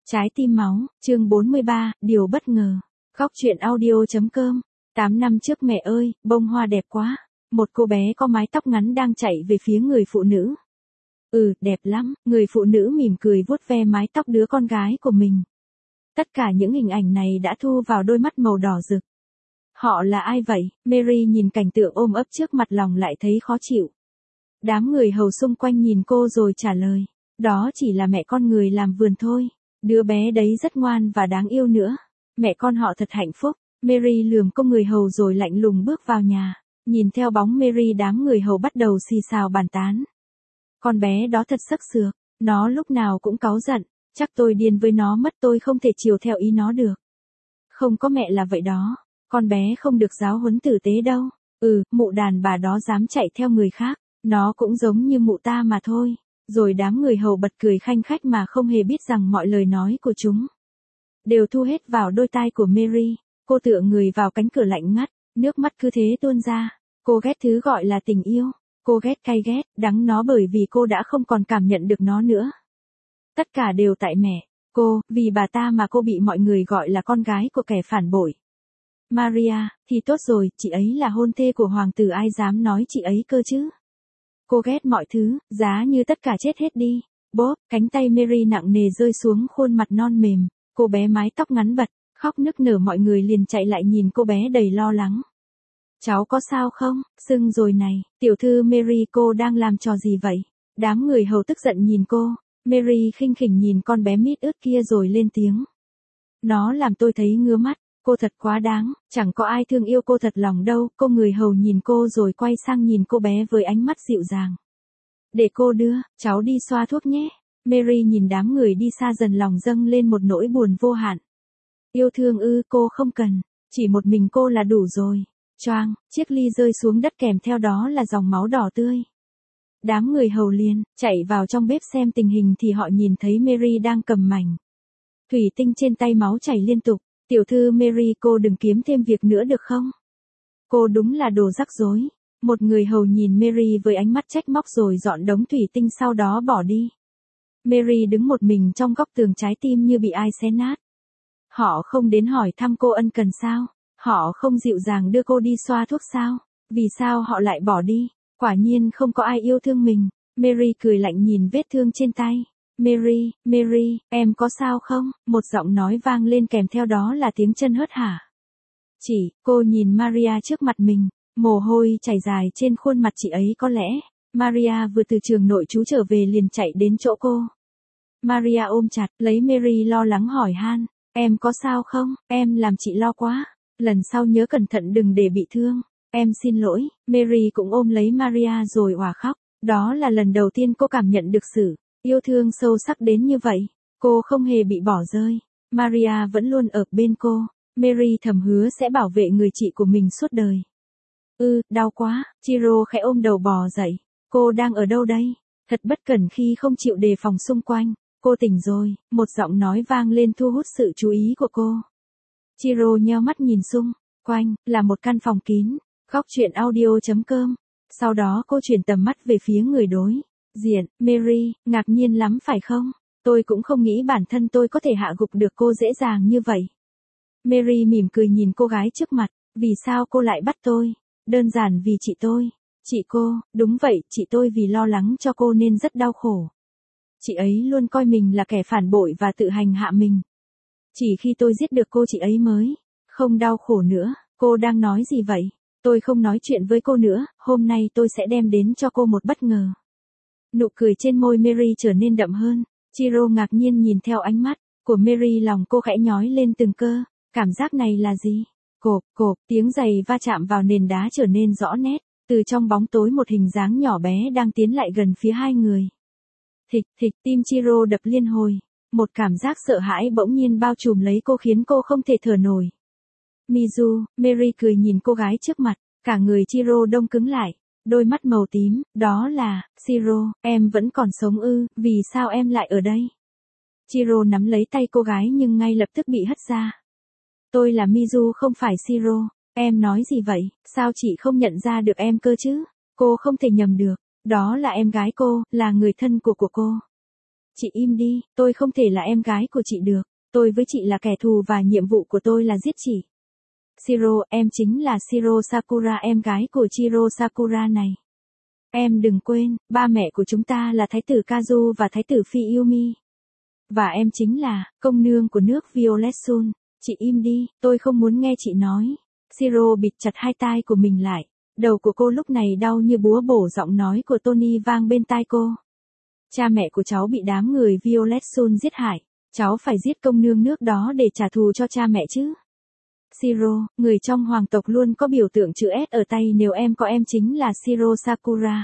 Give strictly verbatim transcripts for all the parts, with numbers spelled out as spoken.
Trái tim máu, chương bốn mươi ba, điều bất ngờ. Góc truyện audio.com. tám năm trước mẹ ơi, bông hoa đẹp quá. Một cô bé có mái tóc ngắn đang chạy về phía người phụ nữ. Ừ, đẹp lắm, người phụ nữ mỉm cười vuốt ve mái tóc đứa con gái của mình. Tất cả những hình ảnh này đã thu vào đôi mắt màu đỏ rực. Họ là ai vậy? Mary nhìn cảnh tượng ôm ấp trước mặt lòng lại thấy khó chịu. Đám người hầu xung quanh nhìn cô rồi trả lời. Đó chỉ là mẹ con người làm vườn thôi. Đứa bé đấy rất ngoan và đáng yêu nữa. Mẹ con họ thật hạnh phúc. Mary lườm cô người hầu rồi lạnh lùng bước vào nhà. Nhìn theo bóng Mary, đám người hầu bắt đầu xì xào bàn tán. Con bé đó thật sắc sược. Nó lúc nào cũng cáu giận. Chắc tôi điên với nó mất, tôi không thể chiều theo ý nó được. Không có mẹ là vậy đó. Con bé không được giáo huấn tử tế đâu. Ừ, mụ đàn bà đó dám chạy theo người khác. Nó cũng giống như mụ ta mà thôi. Rồi đám người hầu bật cười khanh khách mà không hề biết rằng mọi lời nói của chúng đều thu hết vào đôi tai của Mary. Cô tựa người vào cánh cửa lạnh ngắt, nước mắt cứ thế tuôn ra. Cô ghét thứ gọi là tình yêu. Cô ghét cay ghét, đắng nó bởi vì cô đã không còn cảm nhận được nó nữa. Tất cả đều tại mẹ. Cô, vì bà ta mà cô bị mọi người gọi là con gái của kẻ phản bội. Maria, thì tốt rồi, chị ấy là hôn thê của hoàng tử, ai dám nói chị ấy cơ chứ. Cô ghét mọi thứ, giá như tất cả chết hết đi. Bốp, cánh tay Mary nặng nề rơi xuống khuôn mặt non mềm. Cô bé mái tóc ngắn bật, khóc nức nở, mọi người liền chạy lại nhìn cô bé đầy lo lắng. Cháu có sao không? Sưng rồi này. Tiểu thư Mary, cô đang làm trò gì vậy? Đám người hầu tức giận nhìn cô. Mary khinh khỉnh nhìn con bé mít ướt kia rồi lên tiếng. Nó làm tôi thấy ngứa mắt. Cô thật quá đáng, chẳng có ai thương yêu cô thật lòng đâu. Cô người hầu nhìn cô rồi quay sang nhìn cô bé với ánh mắt dịu dàng. Để cô đưa, cháu đi xoa thuốc nhé. Mary nhìn đám người đi xa dần, lòng dâng lên một nỗi buồn vô hạn. Yêu thương ư? Cô không cần, chỉ một mình cô là đủ rồi. Choang, chiếc ly rơi xuống đất kèm theo đó là dòng máu đỏ tươi. Đám người hầu liền chạy vào trong bếp xem tình hình thì họ nhìn thấy Mary đang cầm mảnh thủy tinh trên tay, máu chảy liên tục. Tiểu thư Mary, cô đừng kiếm thêm việc nữa được không? Cô đúng là đồ rắc rối. Một người hầu nhìn Mary với ánh mắt trách móc rồi dọn đống thủy tinh sau đó bỏ đi. Mary đứng một mình trong góc tường, trái tim như bị ai xé nát. Họ không đến hỏi thăm cô ân cần sao? Họ không dịu dàng đưa cô đi xoa thuốc sao? Vì sao họ lại bỏ đi? Quả nhiên không có ai yêu thương mình. Mary cười lạnh nhìn vết thương trên tay. Mary, Mary, em có sao không? Một giọng nói vang lên kèm theo đó là tiếng chân hớt hả. Chị, cô nhìn Maria trước mặt mình, mồ hôi chảy dài trên khuôn mặt chị ấy. Có lẽ, Maria vừa từ trường nội trú trở về liền chạy đến chỗ cô. Maria ôm chặt lấy Mary lo lắng hỏi han, em có sao không? Em làm chị lo quá. Lần sau nhớ cẩn thận đừng để bị thương. Em xin lỗi. Mary cũng ôm lấy Maria rồi òa khóc. Đó là lần đầu tiên cô cảm nhận được sự yêu thương sâu sắc đến như vậy. Cô không hề bị bỏ rơi. Maria vẫn luôn ở bên cô. Mary thầm hứa sẽ bảo vệ người chị của mình suốt đời. Ừ, đau quá. Chiro khẽ ôm đầu bò dậy. Cô đang ở đâu đây? Thật bất cẩn khi không chịu đề phòng xung quanh. Cô tỉnh rồi. Một giọng nói vang lên thu hút sự chú ý của cô. Chiro nheo mắt nhìn xung quanh, là một căn phòng kín. Góc truyện audio.com. Sau đó cô chuyển tầm mắt về phía người đối diện. Mary, ngạc nhiên lắm phải không? Tôi cũng không nghĩ bản thân tôi có thể hạ gục được cô dễ dàng như vậy. Mary mỉm cười nhìn cô gái trước mặt. Vì sao cô lại bắt tôi? Đơn giản vì chị tôi. Chị cô, đúng vậy, chị tôi vì lo lắng cho cô nên rất đau khổ. Chị ấy luôn coi mình là kẻ phản bội và tự hành hạ mình. Chỉ khi tôi giết được cô, chị ấy mới không đau khổ nữa. Cô đang nói gì vậy? Tôi không nói chuyện với cô nữa, hôm nay tôi sẽ đem đến cho cô một bất ngờ. Nụ cười trên môi Mary trở nên đậm hơn. Chiro ngạc nhiên nhìn theo ánh mắt của Mary, lòng cô khẽ nhói lên từng cơ. Cảm giác này là gì? Cộp, cộp, tiếng giày va chạm vào nền đá trở nên rõ nét. Từ trong bóng tối một hình dáng nhỏ bé đang tiến lại gần phía hai người. Thịch, thịch, tim Chiro đập liên hồi. Một cảm giác sợ hãi bỗng nhiên bao trùm lấy cô khiến cô không thể thở nổi. Mizu, Mary cười nhìn cô gái trước mặt. Cả người Chiro đông cứng lại. Đôi mắt màu tím, đó là, Chiro, em vẫn còn sống ư? Vì sao em lại ở đây? Chiro nắm lấy tay cô gái nhưng ngay lập tức bị hất ra. Tôi là Mizu không phải Chiro. Em nói gì vậy? Sao chị không nhận ra được em cơ chứ? Cô không thể nhầm được. Đó là em gái cô, là người thân của của cô. Chị im đi, tôi không thể là em gái của chị được. Tôi với chị là kẻ thù và nhiệm vụ của tôi là giết chị. Shiro, em chính là Shiro Sakura, em gái của Chiro Sakura này. Em đừng quên, ba mẹ của chúng ta là Thái tử Kazu và Thái tử Phi Yumi. Và em chính là công nương của nước Violet Sun. Chị im đi, tôi không muốn nghe chị nói. Shiro bịt chặt hai tai của mình lại. Đầu của cô lúc này đau như búa bổ, giọng nói của Tony vang bên tai cô. Cha mẹ của cháu bị đám người Violet Sun giết hại. Cháu phải giết công nương nước đó để trả thù cho cha mẹ chứ. Shiro, người trong hoàng tộc luôn có biểu tượng chữ S ở tay, nếu em có em chính là Shiro Sakura.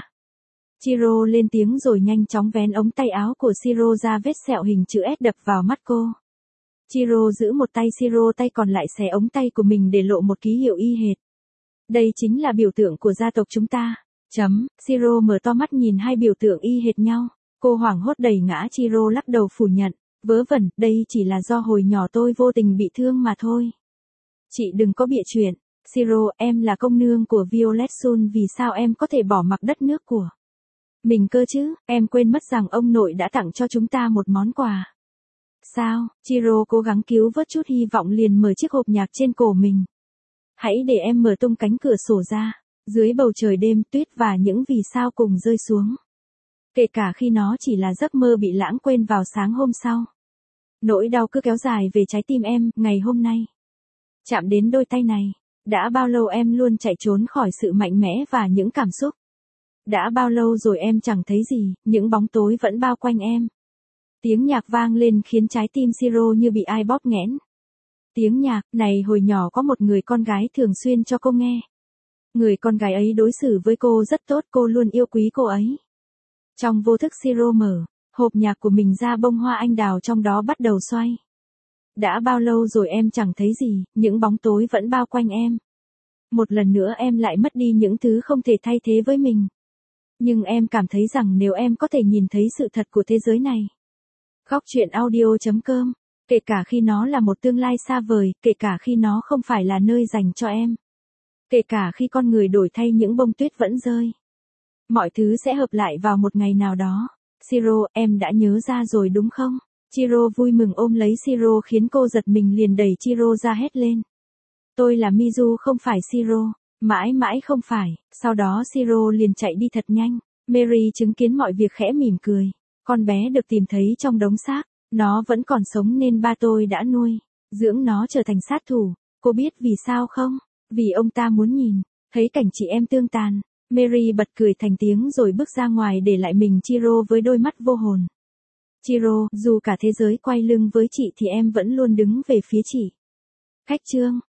Chiro lên tiếng rồi nhanh chóng vén ống tay áo của Shiro ra, vết sẹo hình chữ S đập vào mắt cô. Chiro giữ một tay Shiro, tay còn lại xé ống tay của mình để lộ một ký hiệu y hệt. Đây chính là biểu tượng của gia tộc chúng ta. Chấm, Shiro mở to mắt nhìn hai biểu tượng y hệt nhau. Cô hoảng hốt đẩy ngã Chiro, lắc đầu phủ nhận. Vớ vẩn, đây chỉ là do hồi nhỏ tôi vô tình bị thương mà thôi. Chị đừng có bịa chuyện. Shiro, em là công nương của Violet Sun, vì sao em có thể bỏ mặc đất nước của mình cơ chứ? Em quên mất rằng ông nội đã tặng cho chúng ta một món quà. Sao? Chiro cố gắng cứu vớt chút hy vọng, liền mở chiếc hộp nhạc trên cổ mình. Hãy để em mở tung cánh cửa sổ ra. Dưới bầu trời đêm, tuyết và những vì sao cùng rơi xuống. Kể cả khi nó chỉ là giấc mơ bị lãng quên vào sáng hôm sau. Nỗi đau cứ kéo dài về trái tim em, ngày hôm nay. Chạm đến đôi tay này. Đã bao lâu em luôn chạy trốn khỏi sự mạnh mẽ và những cảm xúc? Đã bao lâu rồi em chẳng thấy gì, những bóng tối vẫn bao quanh em. Tiếng nhạc vang lên khiến trái tim Shiro như bị ai bóp nghẽn. Tiếng nhạc này hồi nhỏ có một người con gái thường xuyên cho cô nghe. Người con gái ấy đối xử với cô rất tốt, cô luôn yêu quý cô ấy. Trong vô thức Shiro mở hộp nhạc của mình ra, bông hoa anh đào trong đó bắt đầu xoay. Đã bao lâu rồi em chẳng thấy gì, những bóng tối vẫn bao quanh em. Một lần nữa em lại mất đi những thứ không thể thay thế với mình. Nhưng em cảm thấy rằng nếu em có thể nhìn thấy sự thật của thế giới này. Góc truyện audio chấm com. Kể cả khi nó là một tương lai xa vời, kể cả khi nó không phải là nơi dành cho em. Kể cả khi con người đổi thay, những bông tuyết vẫn rơi. Mọi thứ sẽ hợp lại vào một ngày nào đó. Shiro, em đã nhớ ra rồi đúng không? Chiro vui mừng ôm lấy Shiro khiến cô giật mình, liền đẩy Chiro ra hét lên. Tôi là Mizu, không phải Shiro. Mãi mãi không phải. Sau đó Shiro liền chạy đi thật nhanh. Mary chứng kiến mọi việc khẽ mỉm cười. Con bé được tìm thấy trong đống xác. Nó vẫn còn sống nên ba tôi đã nuôi dưỡng nó trở thành sát thủ. Cô biết vì sao không? Vì ông ta muốn nhìn thấy cảnh chị em tương tàn. Mary bật cười thành tiếng rồi bước ra ngoài, để lại mình Chiro với đôi mắt vô hồn. Chiro, dù cả thế giới quay lưng với chị thì em vẫn luôn đứng về phía chị. Khách chương.